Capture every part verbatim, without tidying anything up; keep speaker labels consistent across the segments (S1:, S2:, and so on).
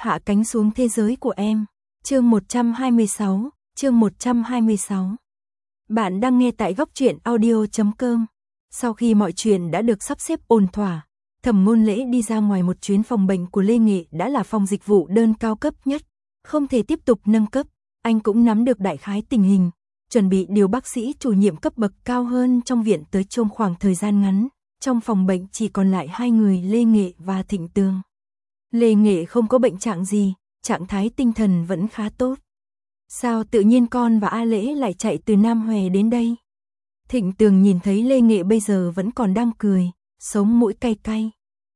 S1: Hạ cánh xuống thế giới của em. Chương một trăm hai mươi sáu, chương một trăm hai mươi sáu. Bạn đang nghe tại góc truyện audio chấm com. Sau khi mọi chuyện đã được sắp xếp ổn thỏa, Thẩm Ngôn Lễ đi ra ngoài một chuyến. Phòng bệnh của Lê Nghệ đã là phòng dịch vụ đơn cao cấp nhất, không thể tiếp tục nâng cấp. Anh cũng nắm được đại khái tình hình, chuẩn bị điều bác sĩ chủ nhiệm cấp bậc cao hơn trong viện tới trong khoảng thời gian ngắn. Trong phòng bệnh chỉ còn lại hai người, Lê Nghệ và Thịnh Tường. Lê Nghệ không có bệnh trạng gì, trạng thái tinh thần vẫn khá tốt. Sao tự nhiên con và A Lễ lại chạy từ Nam Hòe đến đây? Thịnh Tường nhìn thấy Lê Nghệ bây giờ vẫn còn đang cười, sống mũi cay cay.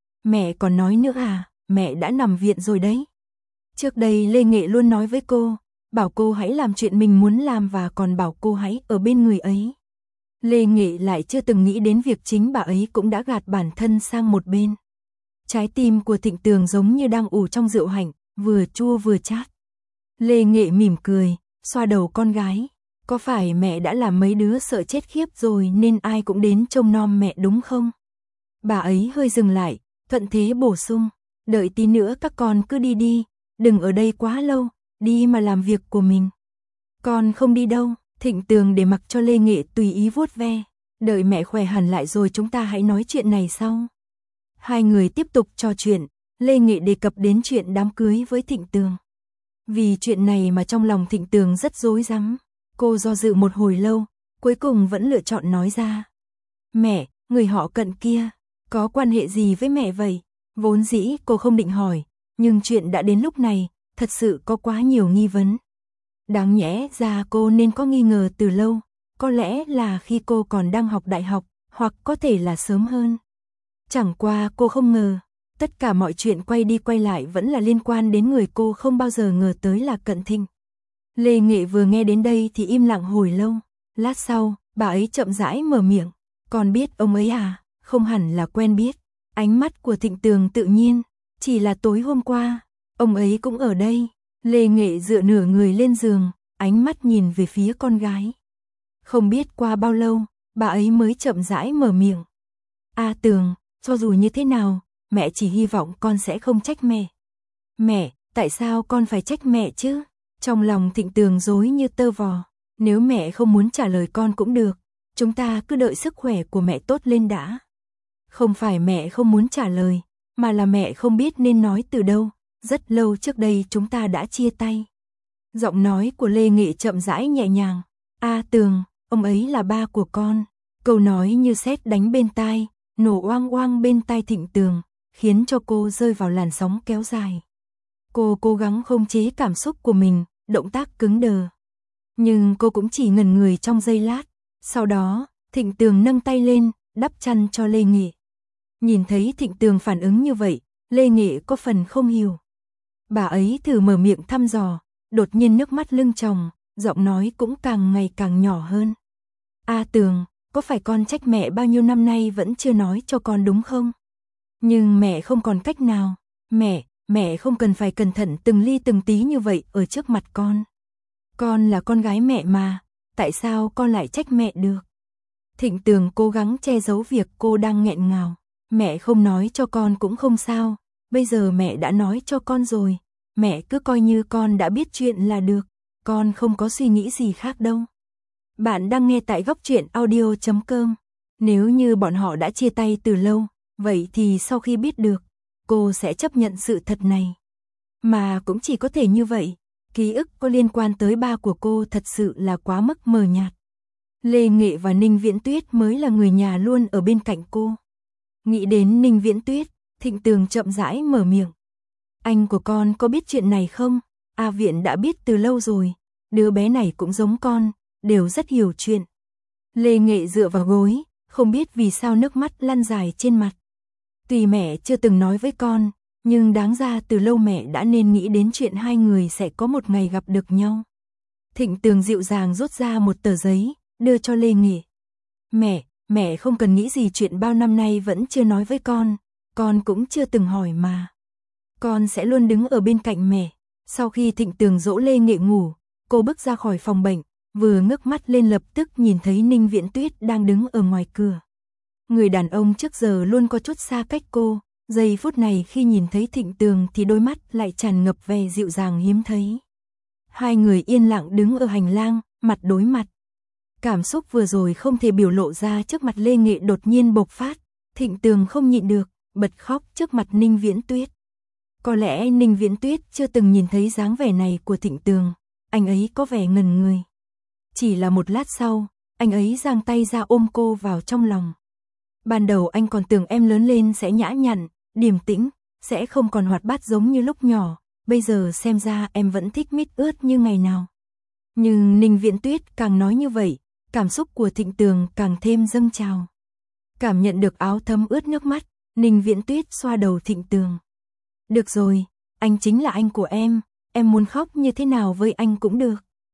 S1: Mẹ còn nói nữa à, mẹ đã nằm viện rồi đấy. Trước đây Lê Nghệ luôn nói với cô, bảo cô hãy làm chuyện mình muốn làm và còn bảo cô hãy ở bên người ấy. Lê Nghệ lại chưa từng nghĩ đến việc chính bà ấy cũng đã gạt bản thân sang một bên. Trái tim của Thịnh Tường giống như đang ủ trong rượu hạnh, vừa chua vừa chát. Lê Nghệ mỉm cười, xoa đầu con gái. Có phải mẹ đã làm mấy đứa sợ chết khiếp rồi nên ai cũng đến trông nom mẹ đúng không? Bà ấy hơi dừng lại, thuận thế bổ sung. Đợi tí nữa các con cứ đi đi, đừng ở đây quá lâu, đi mà làm việc của mình. Con không đi đâu. Thịnh Tường để mặc cho Lê Nghệ tùy ý vuốt ve. Đợi mẹ khỏe hẳn lại rồi chúng ta hãy nói chuyện này sau. Hai người tiếp tục trò chuyện. Lê Nghệ đề cập đến chuyện đám cưới với Thịnh Tường. Vì chuyện này mà trong lòng Thịnh Tường rất rối rắm. Cô do dự một hồi lâu, cuối cùng vẫn lựa chọn nói ra. Mẹ, người họ Cận kia, có quan hệ gì với mẹ vậy? Vốn dĩ cô không định hỏi, nhưng chuyện đã đến lúc này, thật sự có quá nhiều nghi vấn. Đáng nhẽ ra cô nên có nghi ngờ từ lâu, có lẽ là khi cô còn đang học đại học, hoặc có thể là sớm hơn. Chẳng qua cô không ngờ, tất cả mọi chuyện quay đi quay lại vẫn là liên quan đến người cô không bao giờ ngờ tới là Cận Thịnh. Lê Nghệ vừa nghe đến đây thì im lặng hồi lâu, lát sau, bà ấy chậm rãi mở miệng. Con biết ông ấy à? Không hẳn là quen biết. Ánh mắt của Thịnh Tường tự nhiên, chỉ là tối hôm qua, ông ấy cũng ở đây. Lê Nghệ dựa nửa người lên giường, ánh mắt nhìn về phía con gái. Không biết qua bao lâu, bà ấy mới chậm rãi mở miệng. A Tường, cho dù như thế nào, mẹ chỉ hy vọng con sẽ không trách mẹ. Mẹ, tại sao con phải trách mẹ chứ? Trong lòng Thịnh Tường rối như tơ vò. Nếu mẹ không muốn trả lời con cũng được, chúng ta cứ đợi sức khỏe của mẹ tốt lên đã. Không phải mẹ không muốn trả lời, mà là mẹ không biết nên nói từ đâu. Rất lâu trước đây chúng ta đã chia tay. Giọng nói của Lê Nghệ chậm rãi nhẹ nhàng. A Tường, ông ấy là ba của con. Câu nói như sét đánh bên tai, nổ oang oang bên tai Thịnh Tường, khiến cho cô rơi vào làn sóng kéo dài. Cô cố gắng khống chế cảm xúc của mình, động tác cứng đờ. Nhưng cô cũng chỉ ngẩn người trong giây lát. Sau đó, Thịnh Tường nâng tay lên, đắp chăn cho Lê Nghệ. Nhìn thấy Thịnh Tường phản ứng như vậy, Lê Nghệ có phần không hiểu. Bà ấy thử mở miệng thăm dò, đột nhiên nước mắt lưng tròng, giọng nói cũng càng ngày càng nhỏ hơn. A Tường, có phải con trách mẹ bao nhiêu năm nay vẫn chưa nói cho con đúng không? Nhưng mẹ không còn cách nào. Mẹ, mẹ không cần phải cẩn thận từng ly từng tí như vậy ở trước mặt con. Con là con gái mẹ mà, tại sao con lại trách mẹ được? Thịnh Tường cố gắng che giấu việc cô đang nghẹn ngào. Mẹ không nói cho con cũng không sao. Bây giờ mẹ đã nói cho con rồi, mẹ cứ coi như con đã biết chuyện là được, con không có suy nghĩ gì khác đâu. Bạn đang nghe tại góc truyện audio chấm com. Nếu như bọn họ đã chia tay từ lâu, vậy thì sau khi biết được, cô sẽ chấp nhận sự thật này. Mà cũng chỉ có thể như vậy, ký ức có liên quan tới ba của cô thật sự là quá mức mờ nhạt. Lê Nghệ và Ninh Viễn Tuyết mới là người nhà luôn ở bên cạnh cô. Nghĩ đến Ninh Viễn Tuyết, Thịnh Tường chậm rãi mở miệng. Anh của con có biết chuyện này không? A Viện đã biết từ lâu rồi. Đứa bé này cũng giống con, đều rất hiểu chuyện. Lê Nghệ dựa vào gối, không biết vì sao nước mắt lăn dài trên mặt. Tuy mẹ chưa từng nói với con, nhưng đáng ra từ lâu mẹ đã nên nghĩ đến chuyện hai người sẽ có một ngày gặp được nhau. Thịnh Tường dịu dàng rút ra một tờ giấy, đưa cho Lê Nghệ. Mẹ, mẹ không cần nghĩ gì chuyện bao năm nay vẫn chưa nói với con. Con cũng chưa từng hỏi mà. Con sẽ luôn đứng ở bên cạnh mẹ. Sau khi Thịnh Tường dỗ Lê Nghệ ngủ, cô bước ra khỏi phòng bệnh, vừa ngước mắt lên lập tức nhìn thấy Ninh Viễn Tuyết đang đứng ở ngoài cửa. Người đàn ông trước giờ luôn có chút xa cách cô, Giây phút này khi nhìn thấy Thịnh Tường thì đôi mắt lại tràn ngập vẻ dịu dàng hiếm thấy. Hai người yên lặng đứng ở hành lang, mặt đối mặt. Cảm xúc vừa rồi không thể biểu lộ ra trước mặt Lê Nghệ đột nhiên bộc phát. Thịnh Tường không nhịn được, bật khóc trước mặt Ninh Viễn Tuyết. Có lẽ Ninh Viễn Tuyết chưa từng nhìn thấy dáng vẻ này của Thịnh Tường, anh ấy có vẻ ngần người. Chỉ là một lát sau, anh ấy giang tay ra ôm cô vào trong lòng. Ban đầu anh còn tưởng em lớn lên sẽ nhã nhặn, điềm tĩnh, sẽ không còn hoạt bát giống như lúc nhỏ, bây giờ xem ra em vẫn thích mít ướt như ngày nào. Nhưng Ninh Viễn Tuyết càng nói như vậy, cảm xúc của Thịnh Tường càng thêm dâng trào. Cảm nhận được áo thấm ướt nước mắt, Ninh Viễn Tuyết xoa đầu Thịnh Tường. Được rồi, anh chính là anh của em, em muốn khóc như thế nào với anh cũng được.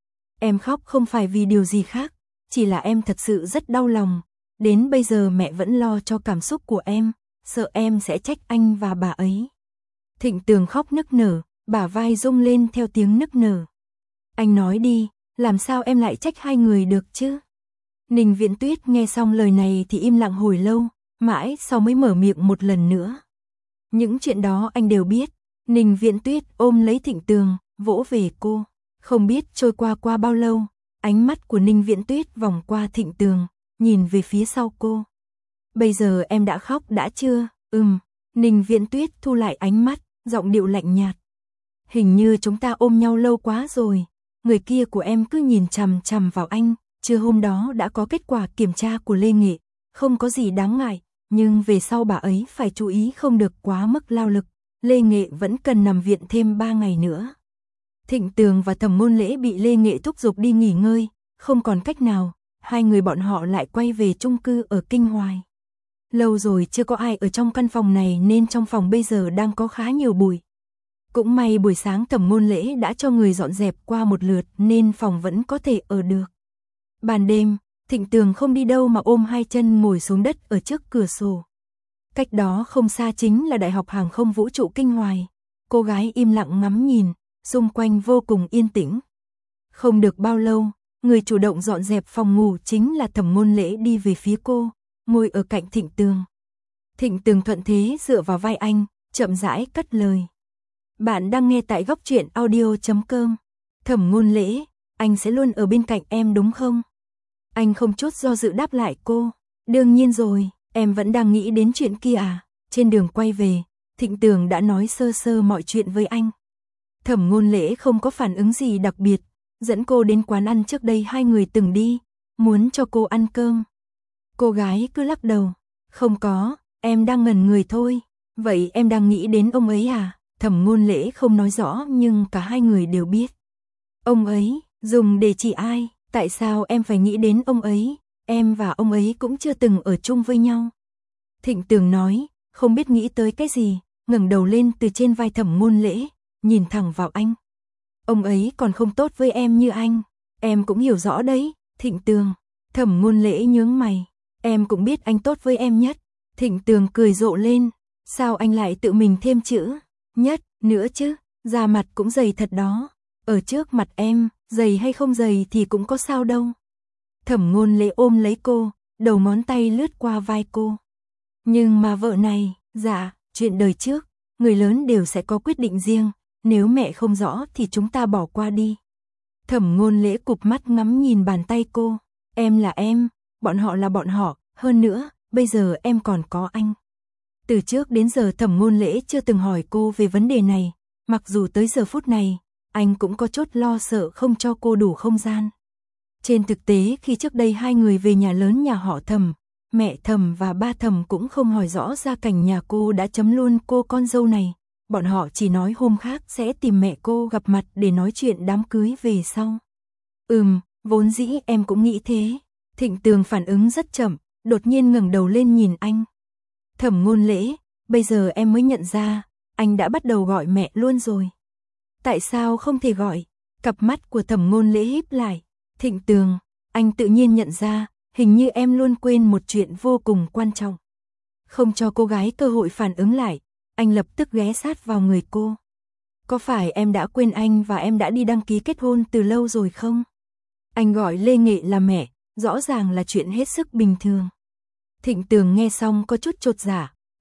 S1: Em khóc không phải vì điều gì khác, chỉ là em thật sự rất đau lòng. Đến bây giờ mẹ vẫn lo cho cảm xúc của em, sợ em sẽ trách anh và bà ấy. Thịnh Tường khóc nức nở, bả vai rung lên theo tiếng nức nở. Anh nói đi, làm sao em lại trách hai người được chứ? Ninh Viễn Tuyết nghe xong lời này thì im lặng hồi lâu, mãi sau mới mở miệng một lần nữa. Những chuyện đó anh đều biết. Ninh Viễn Tuyết ôm lấy Thịnh Tường, vỗ về cô. Không biết trôi qua qua bao lâu, ánh mắt của Ninh Viễn Tuyết vòng qua Thịnh Tường, nhìn về phía sau cô. Bây giờ em đã khóc đã chưa? Ừm. Ninh Viễn Tuyết thu lại ánh mắt, giọng điệu lạnh nhạt. Hình như chúng ta ôm nhau lâu quá rồi. Người kia của em cứ nhìn chằm chằm vào anh. Trưa hôm đó đã có kết quả kiểm tra của Lê Nghệ, không có gì đáng ngại, nhưng về sau bà ấy phải chú ý không được quá mức lao lực. Lê Nghệ vẫn cần nằm viện thêm ba ngày nữa. Thịnh Tường và Thẩm Ngôn Lễ bị Lê Nghệ thúc giục đi nghỉ ngơi, không còn cách nào, hai người bọn họ lại quay về chung cư ở Kinh Hoài. Lâu rồi chưa có ai ở trong căn phòng này nên trong phòng bây giờ đang có khá nhiều bụi. Cũng may buổi sáng Thẩm Ngôn Lễ đã cho người dọn dẹp qua một lượt nên phòng vẫn có thể ở được. Ban đêm, Thịnh Tường không đi đâu mà ôm hai chân ngồi xuống đất ở trước cửa sổ. Cách đó không xa chính là Đại học Hàng không Vũ trụ Kinh Hoài. Cô gái im lặng ngắm nhìn, xung quanh vô cùng yên tĩnh. Không được bao lâu, người chủ động dọn dẹp phòng ngủ chính là Thẩm Ngôn Lễ đi về phía cô, ngồi ở cạnh Thịnh Tường. Thịnh Tường thuận thế dựa vào vai anh, chậm rãi cất lời. Bạn đang nghe tại góc truyện audio chấm com. Thẩm Ngôn Lễ, anh sẽ luôn ở bên cạnh em đúng không? Anh không chút do dự đáp lại cô. Đương nhiên rồi, em vẫn đang nghĩ đến chuyện kia à? Trên đường quay về, Thịnh Tường đã nói sơ sơ mọi chuyện với anh. Thẩm Ngôn Lễ không có phản ứng gì đặc biệt, dẫn cô đến quán ăn trước đây hai người từng đi, muốn cho cô ăn cơm. Cô gái cứ lắc đầu. Không có, em đang ngẩn người thôi. Vậy em đang nghĩ đến ông ấy à? Thẩm Ngôn Lễ không nói rõ nhưng cả hai người đều biết. Ông ấy, dùng để chỉ ai? Tại sao em phải nghĩ đến ông ấy? Em và ông ấy cũng chưa từng ở chung với nhau. Thịnh Tường nói, không biết nghĩ tới cái gì, ngẩng đầu lên từ trên vai Thẩm Ngôn Lễ, nhìn thẳng vào anh. Ông ấy còn không tốt với em như anh. Em cũng hiểu rõ đấy, Thịnh Tường. Thẩm Ngôn Lễ nhướng mày. Em cũng biết anh tốt với em nhất. Thịnh Tường cười rộ lên. Sao anh lại tự mình thêm chữ nhất nữa chứ? Da mặt cũng dày thật đó. Ở trước mặt em, dày hay không dày thì cũng có sao đâu. Thẩm Ngôn Lễ ôm lấy cô, đầu ngón tay lướt qua vai cô. Nhưng mà vợ này, dạ, chuyện đời trước, người lớn đều sẽ có quyết định riêng, nếu mẹ không rõ thì chúng ta bỏ qua đi. Thẩm Ngôn Lễ cụp mắt ngắm nhìn bàn tay cô. Em là em, bọn họ là bọn họ, hơn nữa, bây giờ em còn có anh. Từ trước đến giờ Thẩm Ngôn Lễ chưa từng hỏi cô về vấn đề này, mặc dù tới giờ phút này, anh cũng có chút lo sợ không cho cô đủ không gian. Trên thực tế khi trước đây hai người về nhà lớn nhà họ Thẩm, mẹ Thẩm và ba Thẩm cũng không hỏi rõ gia cảnh nhà cô đã chấm luôn cô con dâu này. Bọn họ chỉ nói hôm khác sẽ tìm mẹ cô gặp mặt để nói chuyện đám cưới về sau. Ừm, vốn dĩ em cũng nghĩ thế. Thịnh Tường phản ứng rất chậm, đột nhiên ngẩng đầu lên nhìn anh. Thẩm Ngôn Lễ, bây giờ em mới nhận ra, anh đã bắt đầu gọi mẹ luôn rồi. Tại sao không thể gọi? Cặp mắt của Thẩm Ngôn Lễ híp lại. Thịnh Tường, anh tự nhiên nhận ra, hình như em luôn quên một chuyện vô cùng quan trọng. Không cho cô gái cơ hội phản ứng lại, anh lập tức ghé sát vào người cô. Có phải em đã quên anh và em đã đi đăng ký kết hôn từ lâu rồi không? Anh gọi Lê Nghệ là mẹ, rõ ràng là chuyện hết sức bình thường. Thịnh Tường nghe xong có chút chột dạ,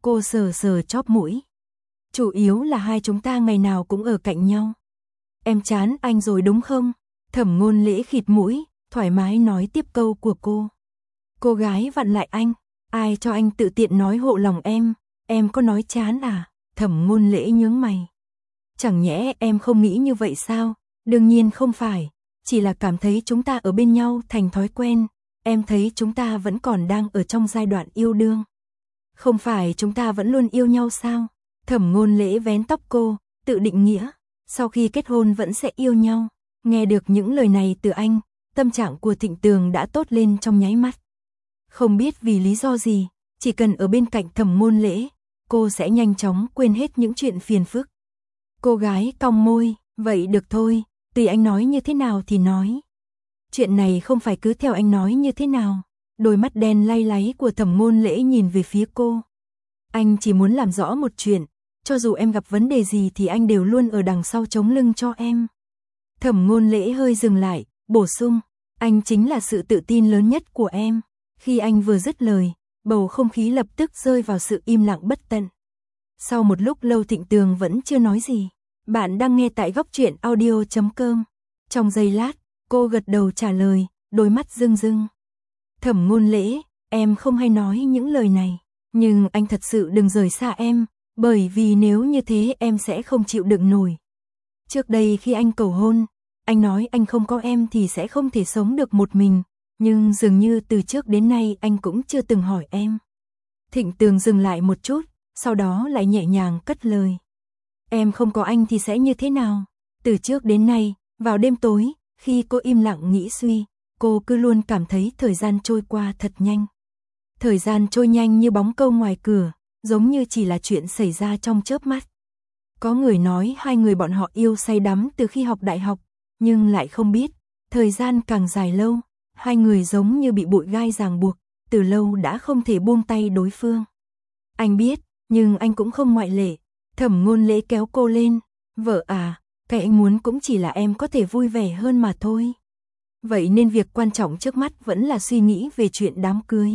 S1: Cô sờ sờ chóp mũi. Chủ yếu là hai chúng ta ngày nào cũng ở cạnh nhau. Em chán anh rồi đúng không? Thẩm Ngôn Lễ khịt mũi, thoải mái nói tiếp câu của cô. Cô gái vặn lại anh, ai cho anh tự tiện nói hộ lòng em, em có nói chán à? Thẩm Ngôn Lễ nhướng mày. Chẳng nhẽ em không nghĩ như vậy sao? Đương nhiên không phải, chỉ là cảm thấy chúng ta ở bên nhau thành thói quen, em thấy chúng ta vẫn còn đang ở trong giai đoạn yêu đương. Không phải chúng ta vẫn luôn yêu nhau sao? Thẩm Ngôn Lễ vén tóc cô, tự định nghĩa, sau khi kết hôn vẫn sẽ yêu nhau. Nghe được những lời này từ anh, tâm trạng của Thịnh Tường đã tốt lên trong nháy mắt. Không biết vì lý do gì, chỉ cần ở bên cạnh Thẩm Ngôn Lễ, cô sẽ nhanh chóng quên hết những chuyện phiền phức. Cô gái cong môi, vậy được thôi, tùy anh nói như thế nào thì nói. Chuyện này không phải cứ theo anh nói như thế nào. Đôi mắt đen lay láy của Thẩm Ngôn Lễ nhìn về phía cô. Anh chỉ muốn làm rõ một chuyện, cho dù em gặp vấn đề gì thì anh đều luôn ở đằng sau chống lưng cho em. Thẩm Ngôn Lễ hơi dừng lại, bổ sung, anh chính là sự tự tin lớn nhất của em. Khi anh vừa dứt lời, bầu không khí lập tức rơi vào sự im lặng bất tận. Sau một lúc lâu Thịnh Tường vẫn chưa nói gì. Bạn đang nghe tại góc truyện audio chấm com. Trong giây lát, cô gật đầu trả lời, đôi mắt rưng rưng. Thẩm Ngôn Lễ, em không hay nói những lời này, nhưng anh thật sự đừng rời xa em, bởi vì nếu như thế em sẽ không chịu đựng nổi. Trước đây khi anh cầu hôn, anh nói anh không có em thì sẽ không thể sống được một mình, nhưng dường như từ trước đến nay anh cũng chưa từng hỏi em. Thịnh Tường dừng lại một chút, sau đó lại nhẹ nhàng cất lời. Em không có anh thì sẽ như thế nào? Từ trước đến nay, vào đêm tối, khi cô im lặng nghĩ suy, cô cứ luôn cảm thấy thời gian trôi qua thật nhanh. Thời gian trôi nhanh như bóng câu ngoài cửa, giống như chỉ là chuyện xảy ra trong chớp mắt. Có người nói hai người bọn họ yêu say đắm từ khi học đại học, nhưng lại không biết, thời gian càng dài lâu, hai người giống như bị bụi gai ràng buộc, từ lâu đã không thể buông tay đối phương. Anh biết, nhưng anh cũng không ngoại lệ. Thẩm Ngôn Lễ kéo cô lên, vợ à, cái anh muốn cũng chỉ là em có thể vui vẻ hơn mà thôi. Vậy nên việc quan trọng trước mắt vẫn là suy nghĩ về chuyện đám cưới.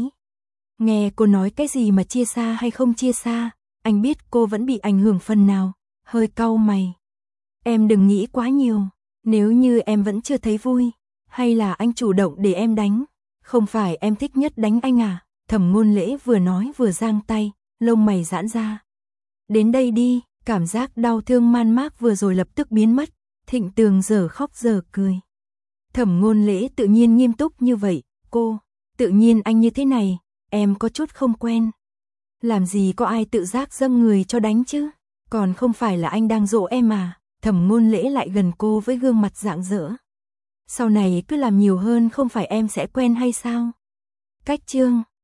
S1: Nghe cô nói cái gì mà chia xa hay không chia xa, anh biết cô vẫn bị ảnh hưởng phần nào, hơi cau mày. Em đừng nghĩ quá nhiều, nếu như em vẫn chưa thấy vui, hay là anh chủ động để em đánh, không phải em thích nhất đánh anh à? Thẩm Ngôn Lễ vừa nói vừa giang tay, lông mày giãn ra. Đến đây đi, cảm giác đau thương man mác vừa rồi lập tức biến mất, Thịnh Tường giờ khóc giờ cười. Thẩm Ngôn Lễ tự nhiên nghiêm túc như vậy, cô, tự nhiên anh như thế này, em có chút không quen. Làm gì có ai tự giác dâng người cho đánh chứ, còn không phải là anh đang dỗ em à? Thẩm Ngôn Lễ lại gần cô với gương mặt rạng rỡ. Sau này cứ làm nhiều hơn không phải em sẽ quen hay sao? Cách chương